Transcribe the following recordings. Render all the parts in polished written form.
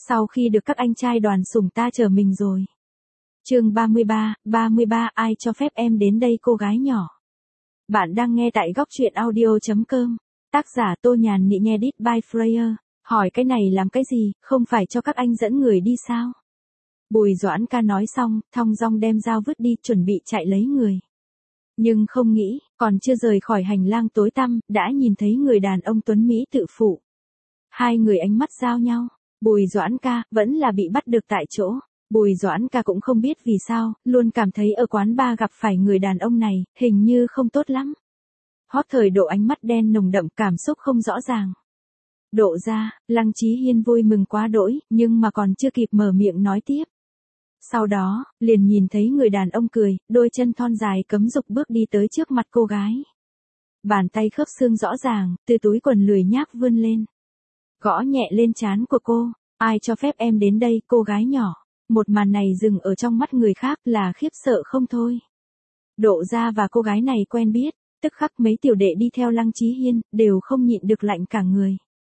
Sau khi được các anh trai đoàn sủng ta chờ mình rồi. Chương 33, ai cho phép em đến đây cô gái nhỏ. Bạn đang nghe tại góc truyện audio.com. Tác giả Tô Nhàn Nị nghe Edit by Freya. Hỏi cái này làm cái gì, không phải cho các anh dẫn người đi sao? Bùi Doãn ca nói xong, thong dong đem dao vứt đi, chuẩn bị chạy lấy người. Nhưng không nghĩ, còn chưa rời khỏi hành lang tối tăm, đã nhìn thấy người đàn ông tuấn Mỹ tự phụ. Hai người ánh mắt giao nhau. Bùi Doãn ca, vẫn là bị bắt được tại chỗ. Bùi Doãn ca cũng không biết vì sao, luôn cảm thấy ở quán bar gặp phải người đàn ông này, hình như không tốt lắm. Hót Thời Độ ánh mắt đen nồng đậm, cảm xúc không rõ ràng. Độ ra, Lăng Chí Hiên vui mừng quá đỗi, nhưng mà còn chưa kịp mở miệng nói tiếp. Sau đó, liền nhìn thấy người đàn ông cười, đôi chân thon dài cấm dục bước đi tới trước mặt cô gái. Bàn tay khớp xương rõ ràng, từ túi quần lười nhác vươn lên. Gõ nhẹ lên trán của cô, ai cho phép em đến đây cô gái nhỏ. Một màn này dừng ở trong mắt người khác là khiếp sợ không thôi. Độ ra và cô gái này quen biết, tức khắc mấy tiểu đệ đi theo Lăng Chí Hiên, đều không nhịn được lạnh cả người.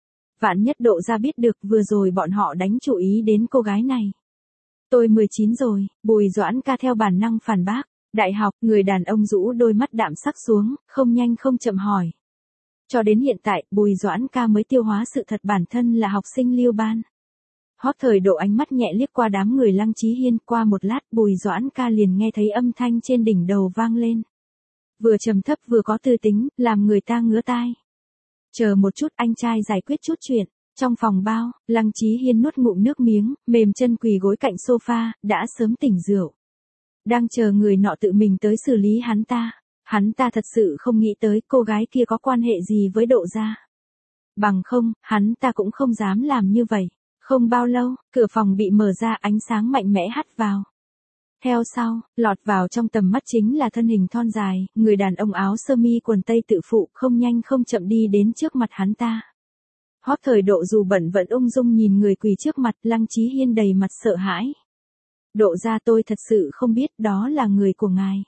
Vạn nhất Độ ra biết được vừa rồi bọn họ đánh chú ý đến cô gái này. Tôi 19 rồi, Bùi Doãn ca theo bản năng phản bác. Đại học, người đàn ông rũ đôi mắt đạm sắc xuống, không nhanh không chậm hỏi. Cho đến hiện tại, Bùi Doãn ca mới tiêu hóa sự thật bản thân là học sinh Liêu ban. Hót Thời Độ ánh mắt nhẹ liếc qua đám người Lăng Chí Hiên, qua một lát Bùi Doãn ca liền nghe thấy âm thanh trên đỉnh đầu vang lên. Vừa trầm thấp vừa có tư tính, làm người ta ngứa tai. Chờ một chút, anh trai giải quyết chút chuyện. Trong phòng bao, Lăng Chí Hiên nuốt ngụm nước miếng, mềm chân quỳ gối cạnh sofa, đã sớm tỉnh rượu. Đang chờ người nọ tự mình tới xử lý hắn ta. Hắn ta thật sự không nghĩ tới cô gái kia có quan hệ gì với Độ gia. Bằng không, hắn ta cũng không dám làm như vậy. Không bao lâu, cửa phòng bị mở ra, ánh sáng mạnh mẽ hắt vào. Theo sau, lọt vào trong tầm mắt chính là thân hình thon dài, người đàn ông áo sơ mi quần tây tự phụ, không nhanh không chậm đi đến trước mặt hắn ta. Hót Thời Độ dù bận vẫn ung dung nhìn người quỳ trước mặt, Lăng Chí Hiên đầy mặt sợ hãi. Độ gia, tôi thật sự không biết đó là người của ngài.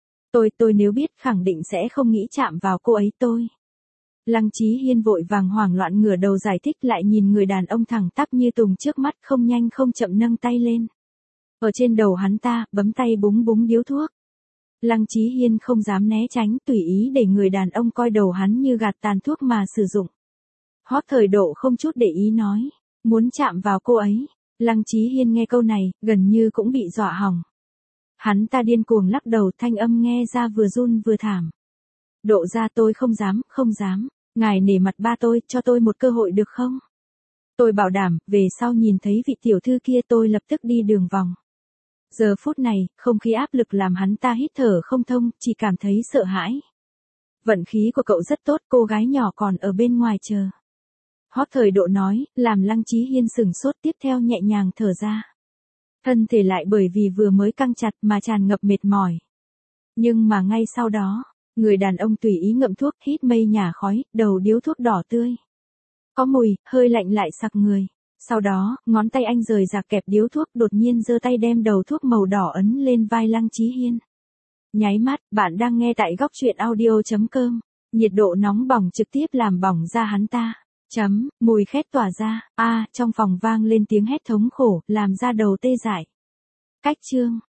Tôi nếu biết khẳng định sẽ không nghĩ chạm vào cô ấy tôi. Lăng Chí Hiên vội vàng hoảng loạn ngửa đầu giải thích, lại nhìn người đàn ông thẳng tắp như tùng trước mắt, không nhanh không chậm nâng tay lên. Ở trên đầu hắn ta, bấm tay búng búng điếu thuốc. Lăng Chí Hiên không dám né tránh, tùy ý để người đàn ông coi đầu hắn như gạt tàn thuốc mà sử dụng. Hót Thời Độ không chút để ý nói, muốn chạm vào cô ấy. Lăng Chí Hiên nghe câu này, gần như cũng bị dọa hỏng. Hắn ta điên cuồng lắc đầu, thanh âm nghe ra vừa run vừa thảm. Độ gia, tôi không dám, ngài nể mặt ba tôi, cho tôi một cơ hội được không? Tôi bảo đảm, về sau nhìn thấy vị tiểu thư kia tôi lập tức đi đường vòng. Giờ phút này, không khí áp lực làm hắn ta hít thở không thông, chỉ cảm thấy sợ hãi. Vận khí của cậu rất tốt, cô gái nhỏ còn ở bên ngoài chờ. Hót Thời Độ nói, làm Lăng Chí Hiên sửng sốt, tiếp theo nhẹ nhàng thở ra. Thân thể lại bởi vì vừa mới căng chặt mà tràn ngập mệt mỏi. Nhưng mà ngay sau đó, người đàn ông tùy ý ngậm thuốc, hít mây nhả khói, đầu điếu thuốc đỏ tươi. Có mùi, hơi lạnh lại sặc người. Sau đó, ngón tay anh rời rạc kẹp điếu thuốc, đột nhiên giơ tay đem đầu thuốc màu đỏ ấn lên vai Lăng Chí Hiên. Nháy mắt, bạn đang nghe tại góc truyện audio.com. Nhiệt độ nóng bỏng trực tiếp làm bỏng da hắn ta. Mùi khét tỏa ra, trong phòng vang lên tiếng hét thống khổ, làm da đầu tê dại. Cách chương.